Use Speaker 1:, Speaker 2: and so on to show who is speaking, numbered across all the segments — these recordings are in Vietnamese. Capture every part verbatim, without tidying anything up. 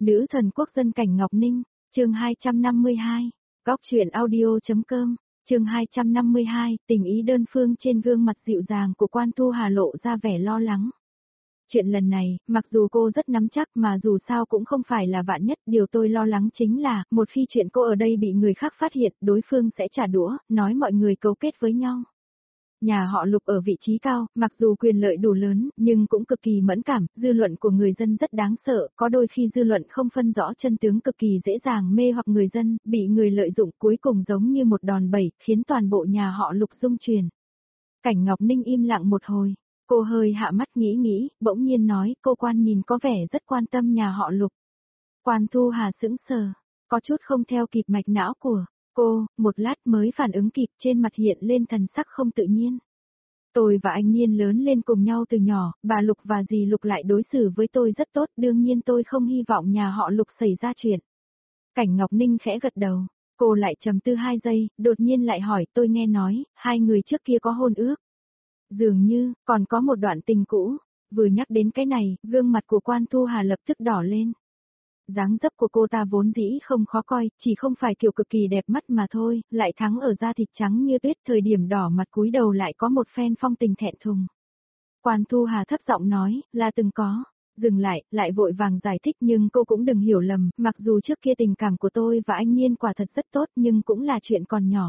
Speaker 1: Nữ thần quốc dân Cảnh Ngọc Ninh, chương hai trăm năm mươi hai, góc truyện audio.com, chương hai trăm năm mươi hai, tình ý đơn phương. Trên gương mặt dịu dàng của Quan Thu Hà lộ ra vẻ lo lắng. Chuyện lần này, mặc dù cô rất nắm chắc mà dù sao cũng không phải là vạn nhất, điều tôi lo lắng chính là, một khi chuyện cô ở đây bị người khác phát hiện, đối phương sẽ trả đũa, nói mọi người cấu kết với nhau. Nhà họ Lục ở vị trí cao, mặc dù quyền lợi đủ lớn, nhưng cũng cực kỳ mẫn cảm, dư luận của người dân rất đáng sợ, có đôi khi dư luận không phân rõ chân tướng cực kỳ dễ dàng mê hoặc người dân, bị người lợi dụng cuối cùng giống như một đòn bẩy, khiến toàn bộ nhà họ Lục rung chuyển. Cảnh Ngọc Ninh im lặng một hồi, cô hơi hạ mắt nghĩ nghĩ, bỗng nhiên nói, cô Quan nhìn có vẻ rất quan tâm nhà họ Lục. Quan Thu Hà sững sờ, có chút không theo kịp mạch não của cô, một lát mới phản ứng kịp, trên mặt hiện lên thần sắc không tự nhiên. Tôi và anh Niên lớn lên cùng nhau từ nhỏ, bà Lục và dì Lục lại đối xử với tôi rất tốt, đương nhiên tôi không hy vọng nhà họ Lục xảy ra chuyện. Cảnh Ngọc Ninh khẽ gật đầu, cô lại trầm tư hai giây, đột nhiên lại hỏi, tôi nghe nói, hai người trước kia có hôn ước. Dường như, còn có một đoạn tình cũ. Vừa nhắc đến cái này, gương mặt của Quan Thu Hà lập tức đỏ lên. Dáng dấp của cô ta vốn dĩ không khó coi, chỉ không phải kiểu cực kỳ đẹp mắt mà thôi, lại thắng ở da thịt trắng như tuyết, thời điểm đỏ mặt cúi đầu lại có một phen phong tình thẹn thùng. Quan Thu Hà thấp giọng nói, là từng có. Dừng lại, lại vội vàng giải thích, nhưng cô cũng đừng hiểu lầm, mặc dù trước kia tình cảm của tôi và anh Niên quả thật rất tốt nhưng cũng là chuyện còn nhỏ.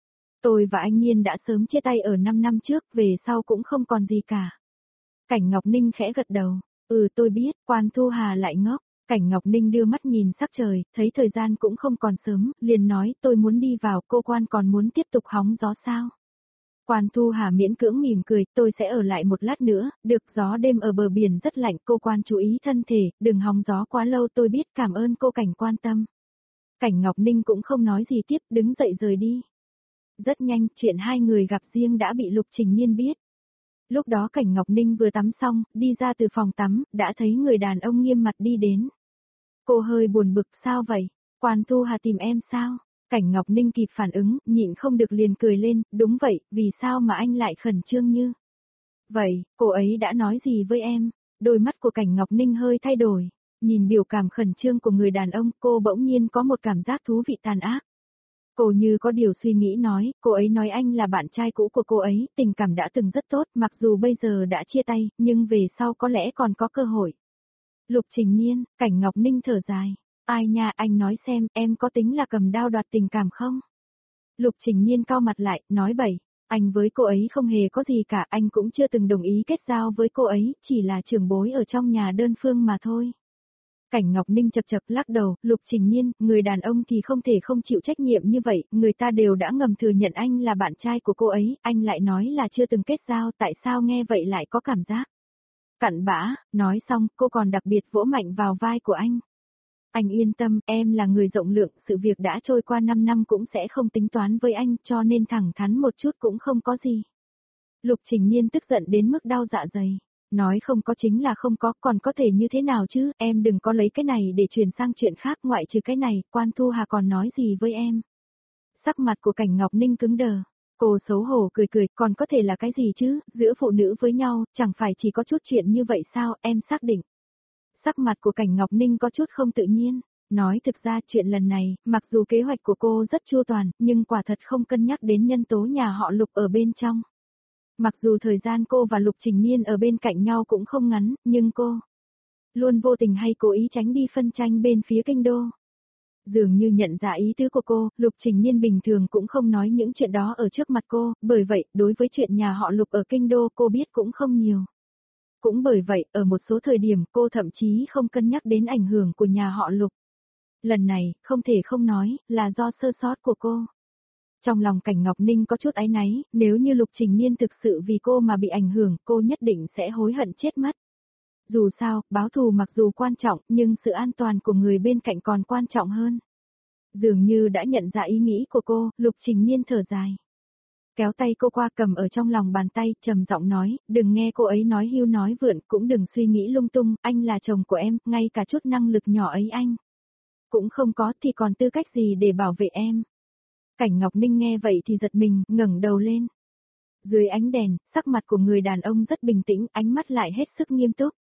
Speaker 1: Tôi và anh Niên đã sớm chia tay ở năm năm trước, về sau cũng không còn gì cả. Cảnh Ngọc Ninh khẽ gật đầu, ừ tôi biết. Quan Thu Hà lại ngốc. Cảnh Ngọc Ninh đưa mắt nhìn sắc trời, thấy thời gian cũng không còn sớm, liền nói, tôi muốn đi vào, cô Quan còn muốn tiếp tục hóng gió sao? Quan Thu Hà miễn cưỡng mỉm cười, tôi sẽ ở lại một lát nữa, được. Gió đêm ở bờ biển rất lạnh, cô Quan chú ý thân thể, đừng hóng gió quá lâu, tôi biết. Cảm ơn cô Cảnh quan tâm. Cảnh Ngọc Ninh cũng không nói gì tiếp, đứng dậy rời đi. Rất nhanh, chuyện hai người gặp riêng đã bị Lục Trình Nhiên biết. Lúc đó Cảnh Ngọc Ninh vừa tắm xong, đi ra từ phòng tắm, đã thấy người đàn ông nghiêm mặt đi đến. Cô hơi buồn bực, sao vậy? Quan Thu Hà tìm em sao? Cảnh Ngọc Ninh kịp phản ứng, nhịn không được liền cười lên, đúng vậy, vì sao mà anh lại khẩn trương như vậy, cô ấy đã nói gì với em? Đôi mắt của Cảnh Ngọc Ninh hơi thay đổi, nhìn biểu cảm khẩn trương của người đàn ông, cô bỗng nhiên có một cảm giác thú vị tàn ác. Cô như có điều suy nghĩ nói, cô ấy nói anh là bạn trai cũ của cô ấy, tình cảm đã từng rất tốt, mặc dù bây giờ đã chia tay, nhưng về sau có lẽ còn có cơ hội. Lục Trình Nhiên, Cảnh Ngọc Ninh thở dài, ai nha, anh nói xem, em có tính là cầm đao đoạt tình cảm không? Lục Trình Nhiên cau mặt lại, nói bậy, anh với cô ấy không hề có gì cả, anh cũng chưa từng đồng ý kết giao với cô ấy, chỉ là trưởng bối ở trong nhà đơn phương mà thôi. Cảnh Ngọc Ninh chật chật lắc đầu, Lục Trình Nhiên, người đàn ông thì không thể không chịu trách nhiệm như vậy, người ta đều đã ngầm thừa nhận anh là bạn trai của cô ấy, anh lại nói là chưa từng kết giao, tại sao nghe vậy lại có cảm giác cặn bã. Nói xong, cô còn đặc biệt vỗ mạnh vào vai của anh. Anh yên tâm, em là người rộng lượng, sự việc đã trôi qua năm năm cũng sẽ không tính toán với anh, cho nên thẳng thắn một chút cũng không có gì. Lục Trình Nhiên tức giận đến mức đau dạ dày. Nói không có chính là không có, còn có thể như thế nào chứ, em đừng có lấy cái này để chuyển sang chuyện khác, ngoại trừ cái này, Quan Thu Hà còn nói gì với em? Sắc mặt của Cảnh Ngọc Ninh cứng đờ. Cô xấu hổ cười cười, còn có thể là cái gì chứ, giữa phụ nữ với nhau, chẳng phải chỉ có chút chuyện như vậy sao, em xác định. Sắc mặt của Cảnh Ngọc Ninh có chút không tự nhiên, nói thực ra chuyện lần này, mặc dù kế hoạch của cô rất chu toàn, nhưng quả thật không cân nhắc đến nhân tố nhà họ Lục ở bên trong. Mặc dù thời gian cô và Lục Trình Nhiên ở bên cạnh nhau cũng không ngắn, nhưng cô luôn vô tình hay cố ý tránh đi phân tranh bên phía kinh đô. Dường như nhận ra ý tứ của cô, Lục Trình Nhiên bình thường cũng không nói những chuyện đó ở trước mặt cô, bởi vậy, đối với chuyện nhà họ Lục ở kinh đô cô biết cũng không nhiều. Cũng bởi vậy, ở một số thời điểm cô thậm chí không cân nhắc đến ảnh hưởng của nhà họ Lục. Lần này, không thể không nói, là do sơ sót của cô. Trong lòng Cảnh Ngọc Ninh có chút áy náy, nếu như Lục Trình Nhiên thực sự vì cô mà bị ảnh hưởng, cô nhất định sẽ hối hận chết mất. Dù sao, báo thù mặc dù quan trọng, nhưng sự an toàn của người bên cạnh còn quan trọng hơn. Dường như đã nhận ra ý nghĩ của cô, Lục Trình Nhiên thở dài. Kéo tay cô qua cầm ở trong lòng bàn tay, trầm giọng nói, đừng nghe cô ấy nói hưu nói vượn, cũng đừng suy nghĩ lung tung, anh là chồng của em, ngay cả chút năng lực nhỏ ấy anh cũng không có thì còn tư cách gì để bảo vệ em. Cảnh Ngọc Ninh nghe vậy thì giật mình, ngẩng đầu lên. Dưới ánh đèn, sắc mặt của người đàn ông rất bình tĩnh, ánh mắt lại hết sức nghiêm túc.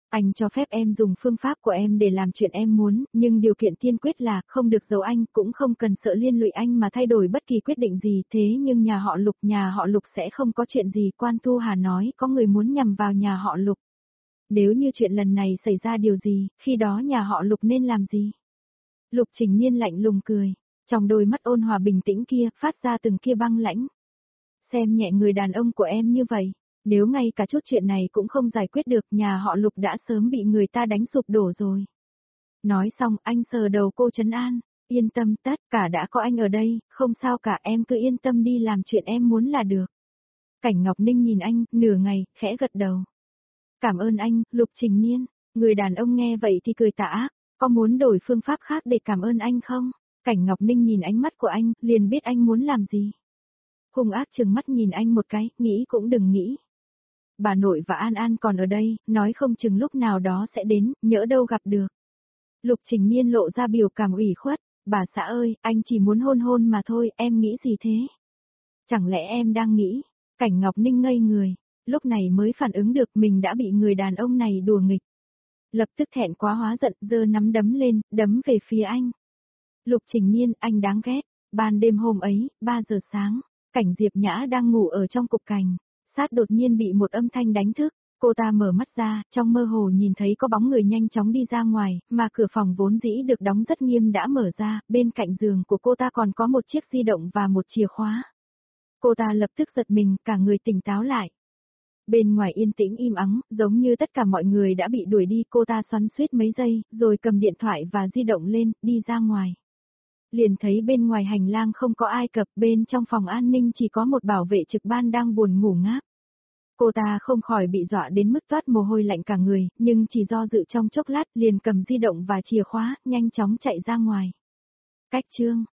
Speaker 1: Anh cho phép em dùng phương pháp của em để làm chuyện em muốn, nhưng điều kiện tiên quyết là không được giấu anh, cũng không cần sợ liên lụy anh mà thay đổi bất kỳ quyết định gì. Thế nhưng nhà họ Lục, nhà họ Lục sẽ không có chuyện gì. Quan Thu Hà nói có người muốn nhằm vào nhà họ Lục. Nếu như chuyện lần này xảy ra điều gì, khi đó nhà họ Lục nên làm gì? Lục Trình Nhiên lạnh lùng cười, trong đôi mắt ôn hòa bình tĩnh kia phát ra từng kia băng lãnh. Xem nhẹ người đàn ông của em như vậy, nếu ngay cả chút chuyện này cũng không giải quyết được, nhà họ Lục đã sớm bị người ta đánh sụp đổ rồi. Nói xong anh sờ đầu cô trấn an, yên tâm, tất cả đã có anh ở đây, không sao cả, em cứ yên tâm đi làm chuyện em muốn là được. Cảnh Ngọc Ninh nhìn anh, nửa ngày, khẽ gật đầu. Cảm ơn anh, Lục Trình Nhiên. Người đàn ông nghe vậy thì cười tà ác, có muốn đổi phương pháp khác để cảm ơn anh không? Cảnh Ngọc Ninh nhìn ánh mắt của anh, liền biết anh muốn làm gì. Hung ác trừng mắt nhìn anh một cái, nghĩ cũng đừng nghĩ. Bà nội và An An còn ở đây, nói không chừng lúc nào đó sẽ đến, nhỡ đâu gặp được. Lục Trình Nhiên lộ ra biểu cảm ủy khuất, bà xã ơi, anh chỉ muốn hôn hôn mà thôi, em nghĩ gì thế? Chẳng lẽ em đang nghĩ? Cảnh Ngọc Ninh ngây người, lúc này mới phản ứng được mình đã bị người đàn ông này đùa nghịch. Lập tức thẹn quá hóa giận, giơ nắm đấm lên, đấm về phía anh. Lục Trình Nhiên, anh đáng ghét. Ban đêm hôm ấy, ba giờ sáng, Cảnh Diệp Nhã đang ngủ ở trong cục cảnh, sát đột nhiên bị một âm thanh đánh thức. Cô ta mở mắt ra, trong mơ hồ nhìn thấy có bóng người nhanh chóng đi ra ngoài, mà cửa phòng vốn dĩ được đóng rất nghiêm đã mở ra, bên cạnh giường của cô ta còn có một chiếc di động và một chìa khóa. Cô ta lập tức giật mình, cả người tỉnh táo lại. Bên ngoài yên tĩnh im ắng, giống như tất cả mọi người đã bị đuổi đi, cô ta xoắn xuýt mấy giây, rồi cầm điện thoại và di động lên, đi ra ngoài. Liền thấy bên ngoài hành lang không có ai cập, bên trong phòng an ninh chỉ có một bảo vệ trực ban đang buồn ngủ ngáp. Cô ta không khỏi bị dọa đến mức toát mồ hôi lạnh cả người, nhưng chỉ do dự trong chốc lát liền cầm di động và chìa khóa, nhanh chóng chạy ra ngoài. Cách chương